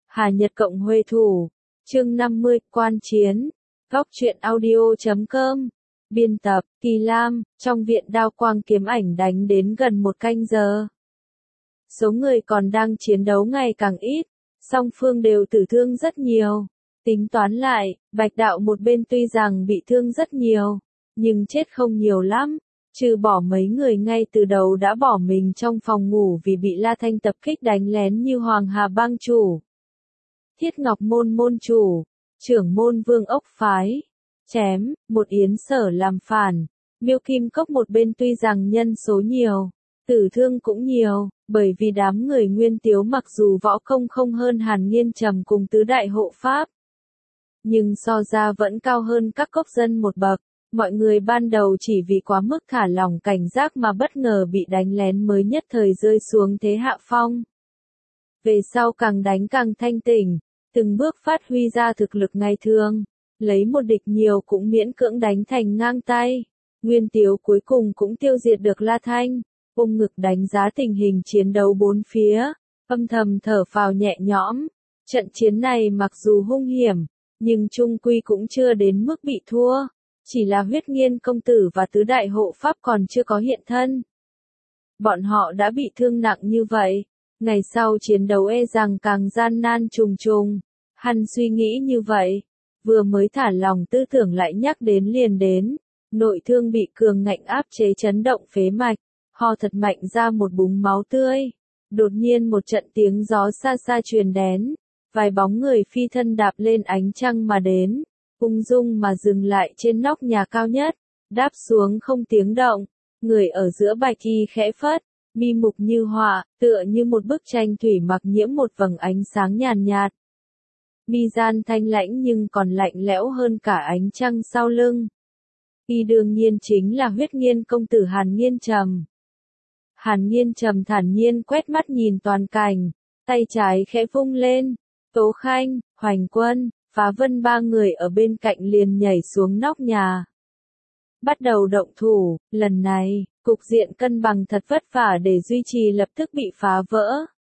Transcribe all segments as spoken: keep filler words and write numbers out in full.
Hà Nhật Cộng Huê Thủ, chương năm mươi, Quan Chiến, Góc truyện audio chấm com, biên tập, Kỳ Lam, trong viện đao quang kiếm ảnh đánh đến gần một canh giờ. Số người còn đang chiến đấu ngày càng ít, song phương đều tử thương rất nhiều. Tính toán lại, Bạch Đạo một bên tuy rằng bị thương rất nhiều, nhưng chết không nhiều lắm, trừ bỏ mấy người ngay từ đầu đã bỏ mình trong phòng ngủ vì bị La Thanh tập kích đánh lén như Hoàng Hà Bang chủ, Thiết Ngọc Môn môn chủ, trưởng môn Vương Ốc Phái, chém, một Yến Sở làm phản, Miêu Kim Cốc một bên tuy rằng nhân số nhiều, tử thương cũng nhiều, bởi vì đám người Nguyên Tiếu mặc dù võ công không hơn Hàn Nghiên Trầm cùng tứ đại hộ pháp, nhưng so ra vẫn cao hơn các cốc dân một bậc. Mọi người ban đầu chỉ vì quá mức thả lỏng cảnh giác mà bất ngờ bị đánh lén mới nhất thời rơi xuống thế hạ phong. Về sau càng đánh càng thanh tỉnh, từng bước phát huy ra thực lực ngày thường, lấy một địch nhiều cũng miễn cưỡng đánh thành ngang tay. Nguyên Tiếu cuối cùng cũng tiêu diệt được La Thanh, ôm ngực đánh giá tình hình chiến đấu bốn phía, âm thầm thở phào nhẹ nhõm. Trận chiến này mặc dù hung hiểm, nhưng chung quy cũng chưa đến mức bị thua. Chỉ là Huyết Nghiên công tử và tứ đại hộ pháp còn chưa có hiện thân. Bọn họ đã bị thương nặng như vậy, ngày sau chiến đấu e rằng càng gian nan trùng trùng. Hắn suy nghĩ như vậy, vừa mới thả lòng tư tưởng lại nhắc đến liền đến. Nội thương bị cường ngạnh áp chế chấn động phế mạch, ho thật mạnh ra một búng máu tươi. Đột nhiên một trận tiếng gió xa xa truyền đến, vài bóng người phi thân đạp lên ánh trăng mà đến. Ung dung mà dừng lại trên nóc nhà cao nhất, đáp xuống không tiếng động, người ở giữa bạch y khẽ phất, mi mục như họa, tựa như một bức tranh thủy mặc nhiễm một vầng ánh sáng nhàn nhạt. Mi gian thanh lãnh nhưng còn lạnh lẽo hơn cả ánh trăng sau lưng. Y đương nhiên chính là Huyết Nghiên công tử Hàn Nghiên Trầm. Hàn Nghiên Trầm thản nhiên quét mắt nhìn toàn cảnh, tay trái khẽ vung lên, Tố Khanh, Hoành Quân, Phá Vân ba người ở bên cạnh liền nhảy xuống nóc nhà. Bắt đầu động thủ, lần này, cục diện cân bằng thật vất vả để duy trì lập tức bị phá vỡ.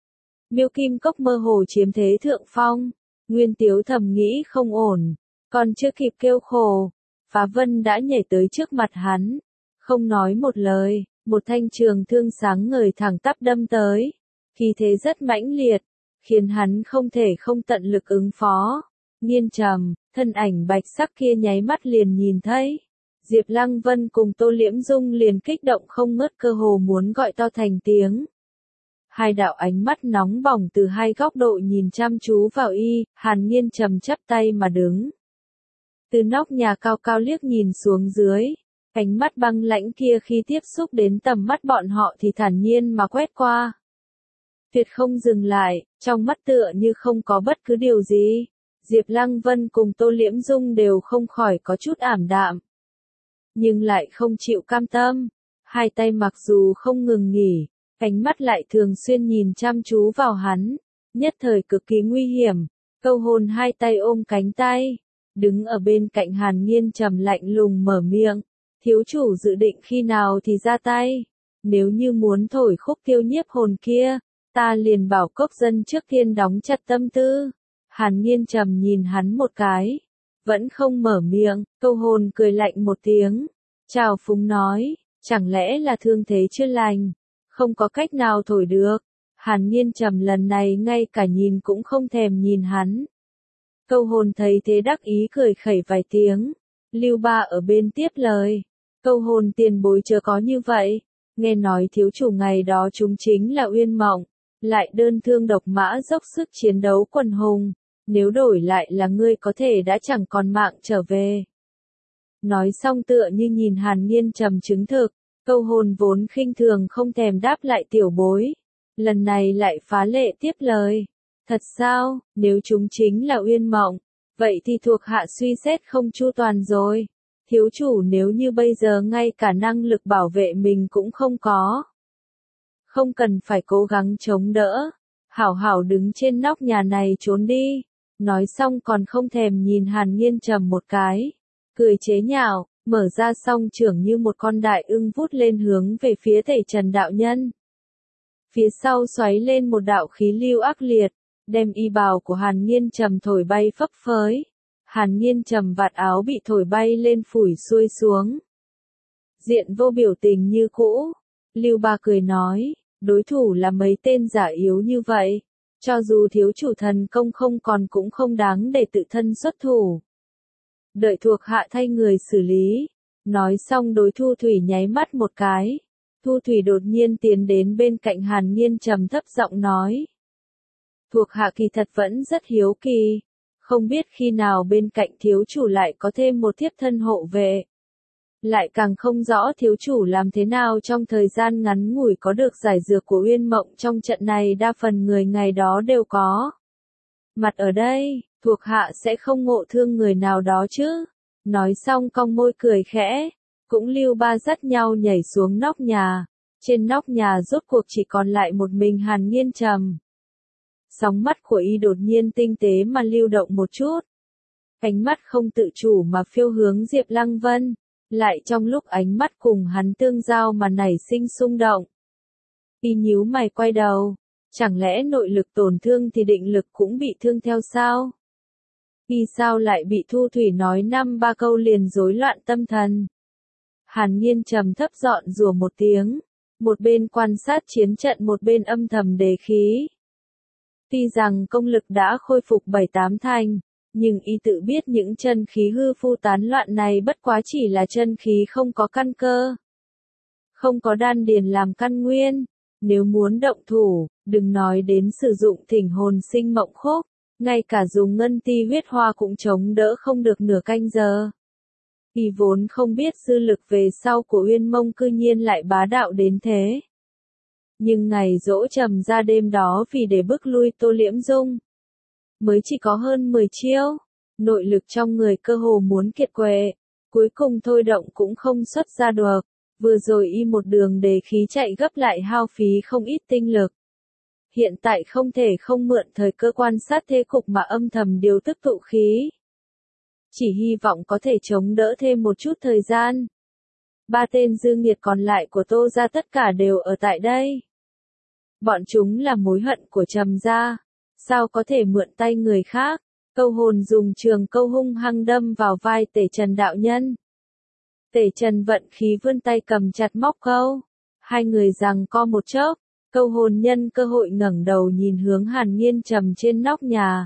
Miêu Kim Cốc mơ hồ chiếm thế thượng phong, Nguyên Tiếu thầm nghĩ không ổn, còn chưa kịp kêu khổ, Phá Vân đã nhảy tới trước mặt hắn, không nói một lời, một thanh trường thương sáng ngời thẳng tắp đâm tới, khí thế rất mãnh liệt, khiến hắn không thể không tận lực ứng phó. Nghiên Trầm, thân ảnh bạch sắc kia nháy mắt liền nhìn thấy. Diệp Lăng Vân cùng Tô Liễm Dung liền kích động không ngớt cơ hồ muốn gọi to thành tiếng. Hai đạo ánh mắt nóng bỏng từ hai góc độ nhìn chăm chú vào y, Hàn Nghiên Trầm chắp tay mà đứng. Từ nóc nhà cao cao liếc nhìn xuống dưới, ánh mắt băng lãnh kia khi tiếp xúc đến tầm mắt bọn họ thì thản nhiên mà quét qua. Tuyệt không dừng lại, trong mắt tựa như không có bất cứ điều gì. Diệp Lăng Vân cùng Tô Liễm Dung đều không khỏi có chút ảm đạm. Nhưng lại không chịu cam tâm. Hai tay mặc dù không ngừng nghỉ, ánh mắt lại thường xuyên nhìn chăm chú vào hắn. Nhất thời cực kỳ nguy hiểm. Câu hồn hai tay ôm cánh tay. Đứng ở bên cạnh Hàn Nghiên Trầm lạnh lùng mở miệng. Thiếu chủ dự định khi nào thì ra tay. Nếu như muốn thổi khúc tiêu nhiếp hồn kia, ta liền bảo cốc dân trước tiên đóng chặt tâm tư. Hàn Nghiên Trầm nhìn hắn một cái, vẫn không mở miệng, câu hồn cười lạnh một tiếng, chào phúng nói, chẳng lẽ là thương thế chưa lành, không có cách nào thổi được. Hàn Nghiên Trầm lần này ngay cả nhìn cũng không thèm nhìn hắn. Câu hồn thấy thế đắc ý cười khẩy vài tiếng, Lưu Ba ở bên tiếp lời, câu hồn tiền bối chớ có như vậy, nghe nói thiếu chủ ngày đó chúng chính là Uyên Mộng, lại đơn thương độc mã dốc sức chiến đấu quần hùng. Nếu đổi lại là ngươi có thể đã chẳng còn mạng trở về. Nói xong tựa như nhìn Hàn Nghiên Trầm chứng thực, câu hồn vốn khinh thường không thèm đáp lại tiểu bối. Lần này lại phá lệ tiếp lời. Thật sao, nếu chúng chính là Uyên Mộng, vậy thì thuộc hạ suy xét không chu toàn rồi. Thiếu chủ nếu như bây giờ ngay cả năng lực bảo vệ mình cũng không có. Không cần phải cố gắng chống đỡ. Hảo hảo đứng trên nóc nhà này trốn đi. Nói xong còn không thèm nhìn Hàn Nghiên Trầm một cái, cười chế nhạo, mở ra song trưởng như một con đại ưng vút lên hướng về phía Tẩy Trần đạo nhân. Phía sau xoáy lên một đạo khí lưu ác liệt, đem y bào của Hàn Nghiên Trầm thổi bay phấp phới. Hàn Nghiên Trầm vạt áo bị thổi bay lên phủi xuôi xuống. Diện vô biểu tình như cũ. Lưu Ba cười nói, đối thủ là mấy tên giả yếu như vậy. Cho dù thiếu chủ thần công không còn cũng không đáng để tự thân xuất thủ. Đợi thuộc hạ thay người xử lý. Nói xong đối Thu Thủy nháy mắt một cái. Thu Thủy đột nhiên tiến đến bên cạnh Hàn Nghiên Trầm thấp giọng nói. Thuộc hạ kỳ thật vẫn rất hiếu kỳ. Không biết khi nào bên cạnh thiếu chủ lại có thêm một thiếp thân hộ vệ. Lại càng không rõ thiếu chủ làm thế nào trong thời gian ngắn ngủi có được giải dược của Uyên Mộng trong trận này đa phần người ngày đó đều có. Mặt ở đây, thuộc hạ sẽ không ngộ thương người nào đó chứ. Nói xong cong môi cười khẽ, cũng Lưu Ba dắt nhau nhảy xuống nóc nhà. Trên nóc nhà rốt cuộc chỉ còn lại một mình Hàn Nghiên Trầm. Sóng mắt của y đột nhiên tinh tế mà lưu động một chút. Ánh mắt không tự chủ mà phiêu hướng Diệp Lăng Vân. Lại trong lúc ánh mắt cùng hắn tương giao mà nảy sinh xung động. Y nhíu mày quay đầu. Chẳng lẽ nội lực tổn thương thì định lực cũng bị thương theo sao? Y sao lại bị Thu Thủy nói năm ba câu liền rối loạn tâm thần? Hàn Nghiên Trầm thấp giọng rủa một tiếng. Một bên quan sát chiến trận một bên âm thầm đề khí. Tuy rằng công lực đã khôi phục bảy tám thành. Nhưng y tự biết những chân khí hư phu tán loạn này bất quá chỉ là chân khí không có căn cơ. Không có đan điền làm căn nguyên. Nếu muốn động thủ, đừng nói đến sử dụng thỉnh hồn sinh mộng khúc. Ngay cả dùng ngân ti huyết hoa cũng chống đỡ không được nửa canh giờ. Y vốn không biết dư lực về sau của Uyên Mông cư nhiên lại bá đạo đến thế. Nhưng ngày dỗ Trầm ra đêm đó vì để bức lui Tô Liễm Dung. Mới chỉ có hơn mười chiêu, nội lực trong người cơ hồ muốn kiệt quệ, cuối cùng thôi động cũng không xuất ra được, vừa rồi y một đường đề khí chạy gấp lại hao phí không ít tinh lực. Hiện tại không thể không mượn thời cơ quan sát thế cục mà âm thầm điều tức tụ khí. Chỉ hy vọng có thể chống đỡ thêm một chút thời gian. Ba tên dư nghiệt còn lại của Tô gia tất cả đều ở tại đây. Bọn chúng là mối hận của Trầm gia. Sao có thể mượn tay người khác? Câu hồn dùng trường câu hung hăng đâm vào vai Tể Trần đạo nhân. Tể Trần vận khí vươn tay cầm chặt móc câu. Hai người giằng co một chốc. Câu hồn nhân cơ hội ngẩng đầu nhìn hướng Hàn Nghiên Trầm trên nóc nhà.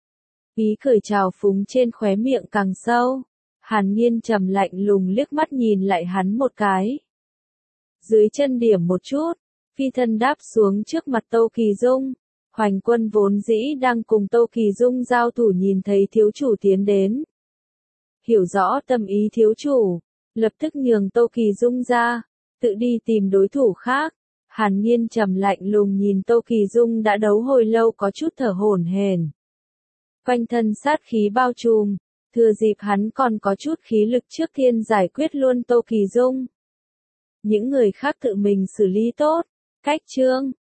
Ý cười trào phúng trên khóe miệng càng sâu. Hàn Nghiên Trầm lạnh lùng liếc mắt nhìn lại hắn một cái. Dưới chân điểm một chút, phi thân đáp xuống trước mặt Tô Kỳ Dung. Hoành Quân vốn dĩ đang cùng Tô Kỳ Dung giao thủ nhìn thấy thiếu chủ tiến đến. Hiểu rõ tâm ý thiếu chủ, lập tức nhường Tô Kỳ Dung ra, tự đi tìm đối thủ khác. Hàn Nghiên Trầm lạnh lùng nhìn Tô Kỳ Dung đã đấu hồi lâu có chút thở hổn hển. Quanh thân sát khí bao trùm, thừa dịp hắn còn có chút khí lực trước tiên giải quyết luôn Tô Kỳ Dung. Những người khác tự mình xử lý tốt. Cách chương